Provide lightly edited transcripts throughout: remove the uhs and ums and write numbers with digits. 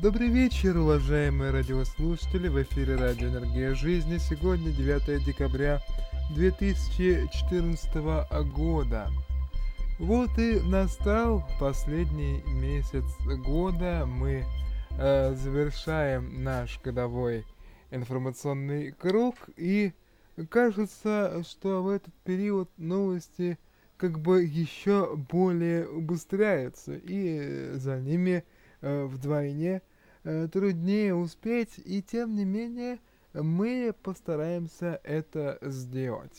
Добрый вечер, уважаемые радиослушатели. В эфире Радио Энергия Жизни. Сегодня 9 декабря 2014 года. Вот и настал последний месяц года. Мы завершаем наш годовой информационный круг. И кажется, что в этот период новости как бы еще более убыстряются. И за ними вдвойне труднее успеть, и тем не менее мы постараемся это сделать.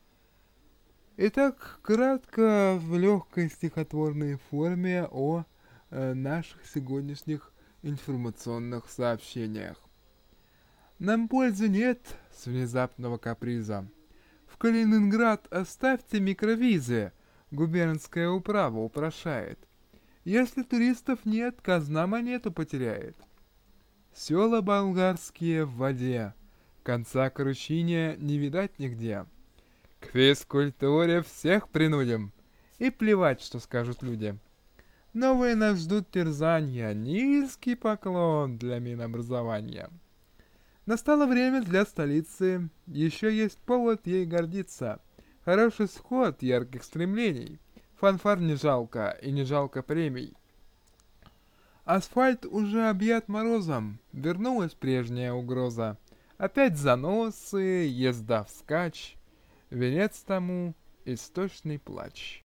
Итак, кратко в легкой стихотворной форме о наших сегодняшних информационных сообщениях. Нам пользы нет с внезапного каприза. В Калининград оставьте микровизы, губернская управа упрошает. Если туристов нет, казна монету потеряет. Села болгарские в воде, конца кручине не видать нигде. К физкультуре всех принудим, и плевать, что скажут люди. Новые нас ждут терзания, низкий поклон для Минобразования. Настало время для столицы, еще есть повод ей гордиться. Хороший сход ярких стремлений, фанфар не жалко и не жалко премий. Асфальт уже объят морозом, вернулась прежняя угроза. Опять заносы, езда вскачь, венец тому истошный плач.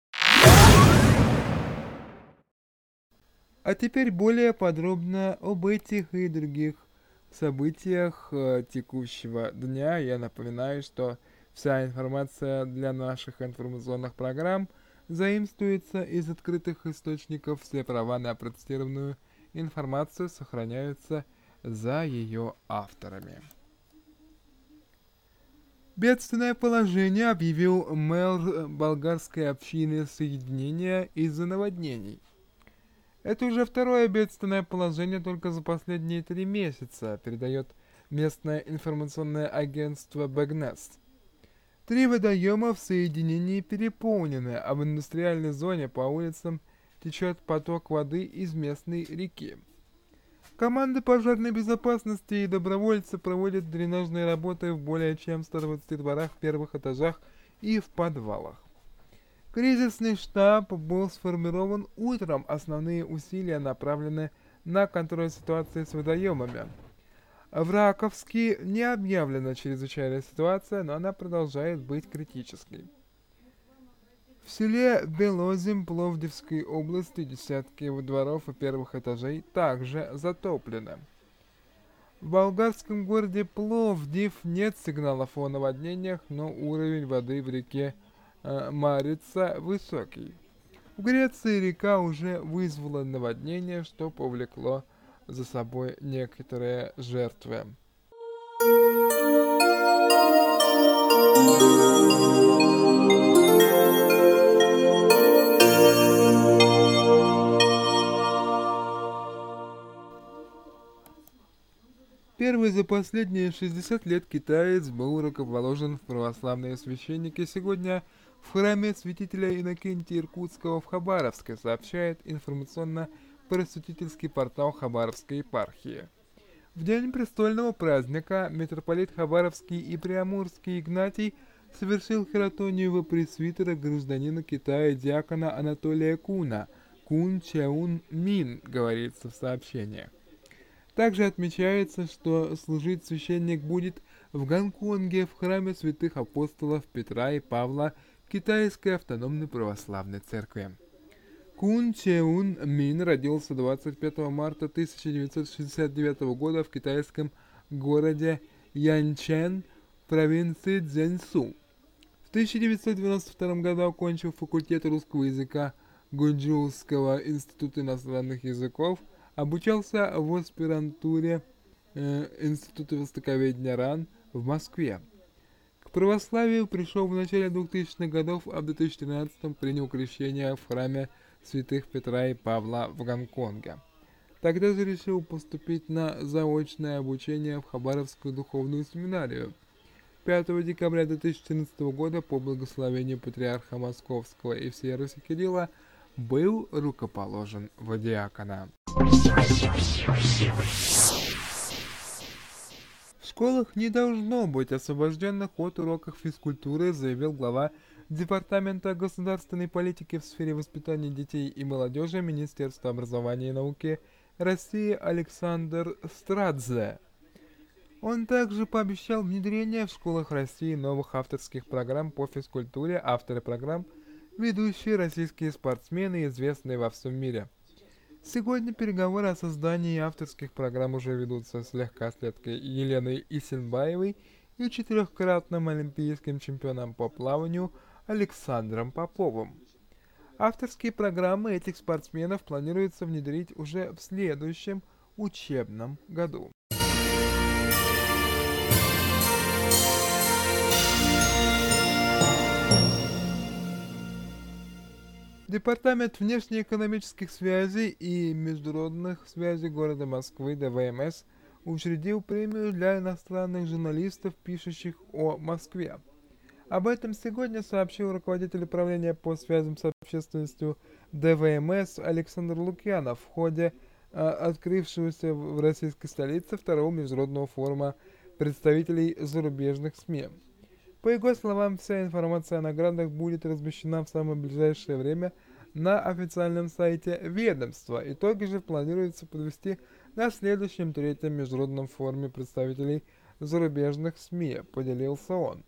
А теперь более подробно об этих и других событиях текущего дня. Я напоминаю, что вся информация для наших информационных программ заимствуется из открытых источников, все права на процитированную информацию сохраняются за ее авторами. Бедственное положение объявил мэр болгарской общины соединения из-за наводнений. Это уже второе бедственное положение только за последние 3 месяца, передает местное информационное агентство Бэгнест. 3 водоема в соединении переполнены, а в индустриальной зоне по улицам течет поток воды из местной реки. Команды пожарной безопасности и добровольцы проводят дренажные работы в более чем 120 дворах в первых этажах и в подвалах. Кризисный штаб был сформирован утром, основные усилия направлены на контроль ситуации с водоемами. В Раковске не объявлена чрезвычайная ситуация, но она продолжает быть критической. В селе Белозим Пловдивской области десятки дворов и первых этажей также затоплены. В болгарском городе Пловдив нет сигналов о наводнениях, но уровень воды в реке Марица высокий. В Греции река уже вызвала наводнение, что повлекло за собой некоторые жертвы. 1 за последние 60 лет китаец был рукоположен в православные священники. Сегодня в храме святителя Иннокентия Иркутского в Хабаровске, сообщает информационно-просветительский портал Хабаровской епархии. В день престольного праздника митрополит Хабаровский и Преамурский Игнатий совершил хиротонию во пресвитера гражданина Китая диакона Анатолия Куна, Кун Чаун Мин, говорится в сообщении. Также отмечается, что служить священник будет в Гонконге в храме святых апостолов Петра и Павла Китайской автономной православной церкви. Кун Чеун Мин родился 25 марта 1969 года в китайском городе Янчэн, провинции Цзянсу. В 1992 году окончил факультет русского языка Гуджоуского института иностранных языков, обучался в аспирантуре Института востоковедения РАН в Москве. К православию пришел в начале 2000-х годов, а в 2013-м принял крещение в храме святых Петра и Павла в Гонконге. Тогда же решил поступить на заочное обучение в Хабаровскую духовную семинарию. 5 декабря 2014 года по благословению патриарха Московского и всей Руси Кирилла был рукоположен в диакона. В школах не должно быть освобожденных от уроков физкультуры, заявил глава Департамента государственной политики в сфере воспитания детей и молодежи Министерства образования и науки России Александр Страдзе. Он также пообещал внедрение в школах России новых авторских программ по физкультуре. Авторы программ – ведущие российские спортсмены, известные во всем мире. Сегодня переговоры о создании авторских программ уже ведутся с легкоатлеткой Еленой Исенбаевой и четырехкратным олимпийским чемпионом по плаванию Александром Поповым. Авторские программы этих спортсменов планируется внедрить уже в следующем учебном году. Департамент внешнеэкономических связей и международных связей города Москвы ДВМС учредил премию для иностранных журналистов, пишущих о Москве. Об этом сегодня сообщил руководитель управления по связям с общественностью ДВМС Александр Лукьянов в ходе открывшегося в российской столице второго международного форума представителей зарубежных СМИ. По его словам, вся информация о наградах будет размещена в самое ближайшее время на официальном сайте ведомства. Итоги же планируется подвести на следующем третьем международном форуме представителей зарубежных СМИ, поделился он.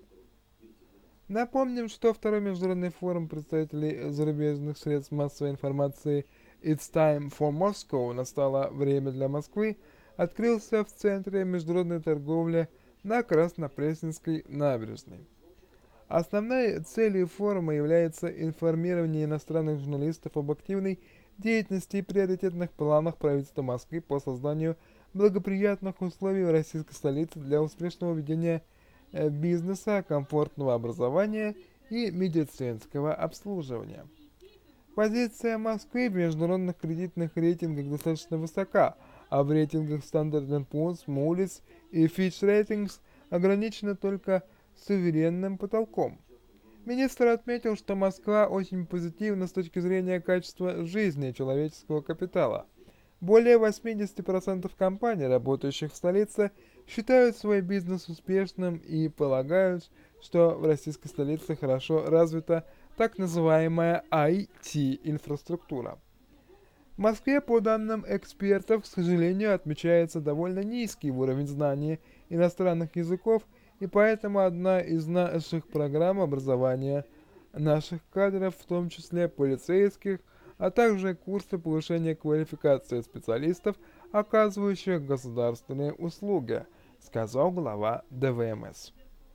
Напомним, что второй международный форум представителей зарубежных средств массовой информации «It's time for Moscow» «Настало время для Москвы» открылся в Центре международной торговли на Краснопресненской набережной. Основной целью форума является информирование иностранных журналистов об активной деятельности и приоритетных планах правительства Москвы по созданию благоприятных условий в российской столице для успешного ведения бизнеса, комфортного образования и медицинского обслуживания. Позиция Москвы в международных кредитных рейтингах достаточно высока, а в рейтингах Standard & Poor's, Moody's и Fitch Ratings ограничена только суверенным потолком. Министр отметил, что Москва очень позитивна с точки зрения качества жизни человеческого капитала. Более 80% компаний, работающих в столице, считают свой бизнес успешным и полагают, что в российской столице хорошо развита так называемая IT-инфраструктура. В Москве, по данным экспертов, к сожалению, отмечается довольно низкий уровень знания иностранных языков, и поэтому одна из наших программ образования наших кадров, в том числе полицейских, а также курсы повышения квалификации специалистов, оказывающих государственные услуги, сказал глава ДВМС.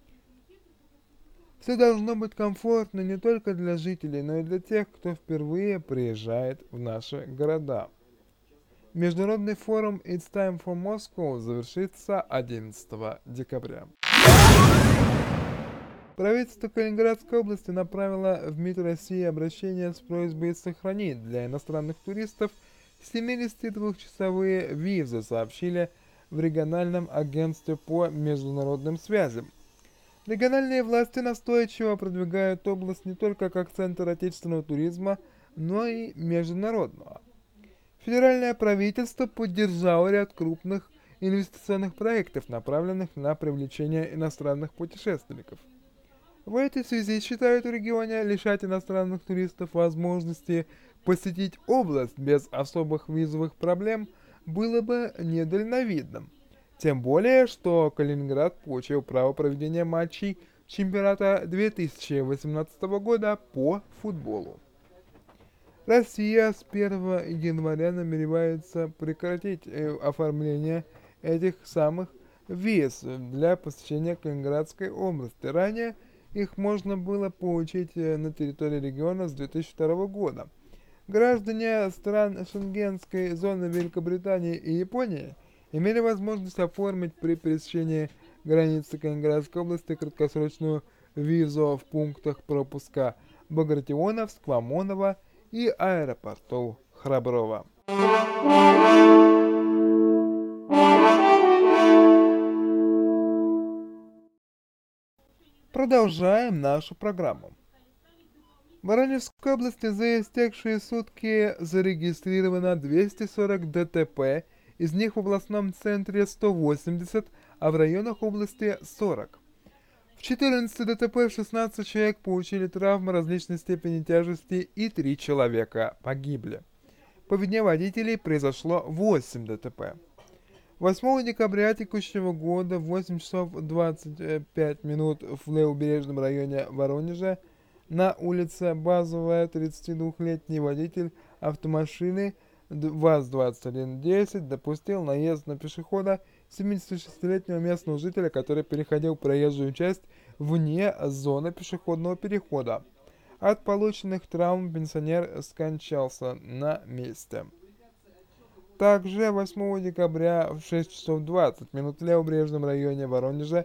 Все должно быть комфортно не только для жителей, но и для тех, кто впервые приезжает в наши города. Международный форум It's Time for Moscow завершится 11 декабря. Правительство Калининградской области направило в МИД России обращение с просьбой сохранить для иностранных туристов 72-часовые визы, сообщили в региональном агентстве по международным связям. Региональные власти настойчиво продвигают область не только как центр отечественного туризма, но и международного. Федеральное правительство поддержало ряд крупных инвестиционных проектов, направленных на привлечение иностранных путешественников. В этой связи считают в регионе лишать иностранных туристов возможности посетить область без особых визовых проблем было бы недальновидным. Тем более, что Калининград получил право проведения матчей чемпионата 2018 года по футболу. Россия с 1 января намеревается прекратить оформление этих самых виз для посещения Калининградской области. Ранее их можно было получить на территории региона с 2002 года. Граждане стран Шенгенской зоны Великобритании и Японии имели возможность оформить при пересечении границы Калининградской области краткосрочную визу в пунктах пропуска Багратионовск, Мамоново и аэропорту Храброво. Продолжаем нашу программу. В Воронежской области за истекшие сутки зарегистрировано 240 ДТП, из них в областном центре 180, а в районах области 40. В 14 ДТП 16 человек получили травмы различной степени тяжести и 3 человека погибли. По вине водителей произошло 8 ДТП. 8 декабря текущего года в 8 часов 25 минут в левобережном районе Воронежа на улице Базовая 32-летний водитель автомашины ВАЗ-2110 допустил наезд на пешехода 76-летнего местного жителя, который переходил проезжую часть вне зоны пешеходного перехода. От полученных травм пенсионер скончался на месте. Также 8 декабря в 6 часов 20 минут в левобережном районе Воронежа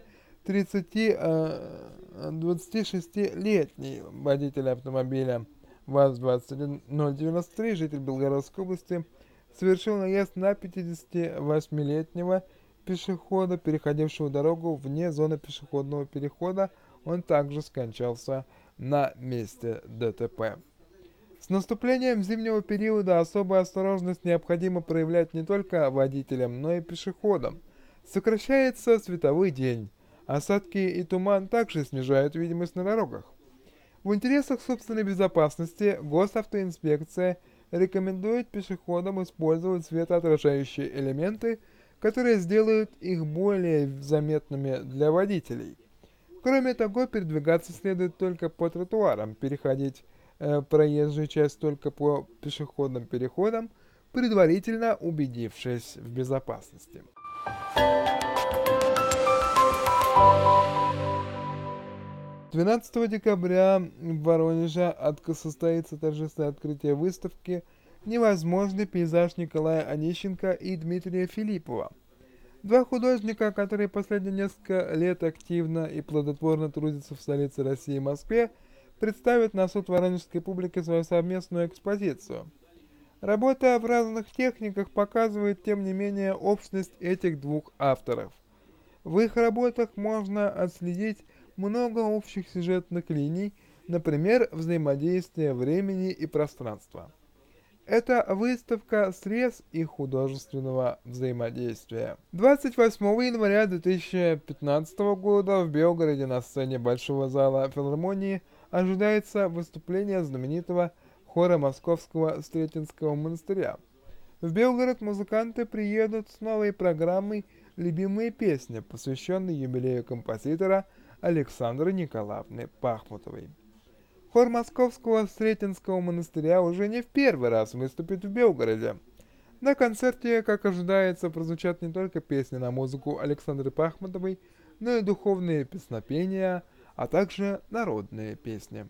26-летний водитель автомобиля ВАЗ-21093, житель Белгородской области, совершил наезд на 58-летнего пешехода, переходившего дорогу вне зоны пешеходного перехода. Он также скончался на месте ДТП. С наступлением зимнего периода особую осторожность необходимо проявлять не только водителям, но и пешеходам. Сокращается световой день. Осадки и туман также снижают видимость на дорогах. В интересах собственной безопасности Госавтоинспекция рекомендует пешеходам использовать светоотражающие элементы, которые сделают их более заметными для водителей. Кроме того, передвигаться следует только по тротуарам, переходить проезжую часть только по пешеходным переходам, предварительно убедившись в безопасности. 12 декабря в Воронеже состоится торжественное открытие выставки «Невозможный пейзаж» Николая Онищенко и Дмитрия Филиппова. Два художника, которые последние несколько лет активно и плодотворно трудятся в столице России Москве, представят на суд воронежской публике свою совместную экспозицию. Работа в разных техниках показывает, тем не менее, общность этих двух авторов. В их работах можно отследить много общих сюжетных линий, например, взаимодействие времени и пространства. Это выставка срез их художественного взаимодействия. 28 января 2015 года в Белгороде на сцене Большого зала филармонии ожидается выступление знаменитого хора Московского Сретенского монастыря. В Белгород музыканты приедут с новой программой «Любимые песни», посвященной юбилею композитора Александры Николаевны Пахмутовой. Хор Московского Сретенского монастыря уже не в первый раз выступит в Белгороде. На концерте, как ожидается, прозвучат не только песни на музыку Александры Пахмутовой, но и духовные песнопения, а также народные песни.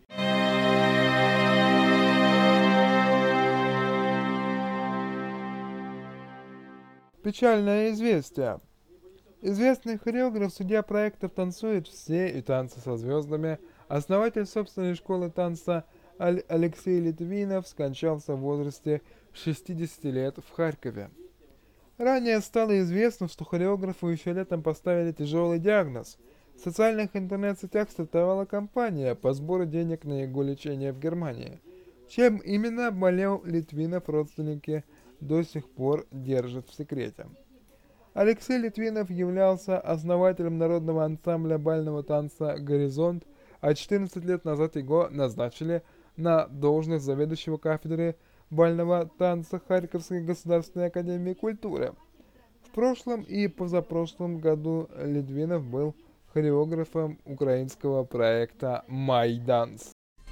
Печальное известие. Известный хореограф, судья проектов «Танцуют все» и «Танцы со звездами», основатель собственной школы танца Алексей Литвинов скончался в возрасте 60 лет в Харькове. Ранее стало известно, что хореографу еще летом поставили тяжелый диагноз. В социальных интернет-сетях стартовала кампания по сбору денег на его лечение в Германии. Чем именно болел Литвинов, родственники до сих пор держат в секрете. Алексей Литвинов являлся основателем народного ансамбля бального танца «Горизонт», а 14 лет назад его назначили на должность заведующего кафедры бального танца Харьковской государственной академии культуры. В прошлом и позапрошлом году Литвинов был хореографом украинского проекта «Майданс».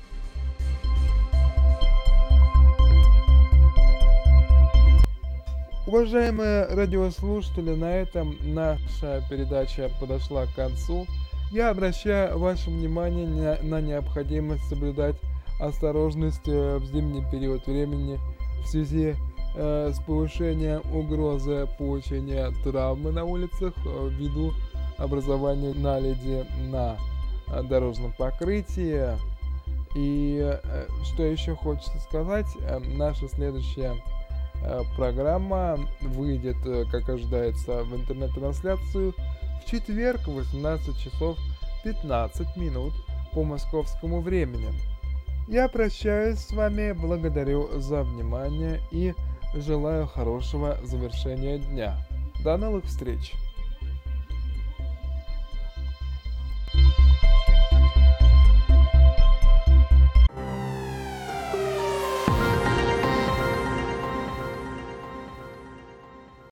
Уважаемые радиослушатели, на этом наша передача подошла к концу. Я обращаю ваше внимание на необходимость соблюдать осторожность в зимний период времени в связи с повышением угрозы получения травмы на улицах ввиду образования наледи на дорожном покрытии. И что еще хочется сказать, наша следующая программа выйдет, как ожидается, в интернет-трансляцию в четверг в 18 часов 15 минут по московскому времени. Я прощаюсь с вами, благодарю за внимание и желаю хорошего завершения дня. До новых встреч!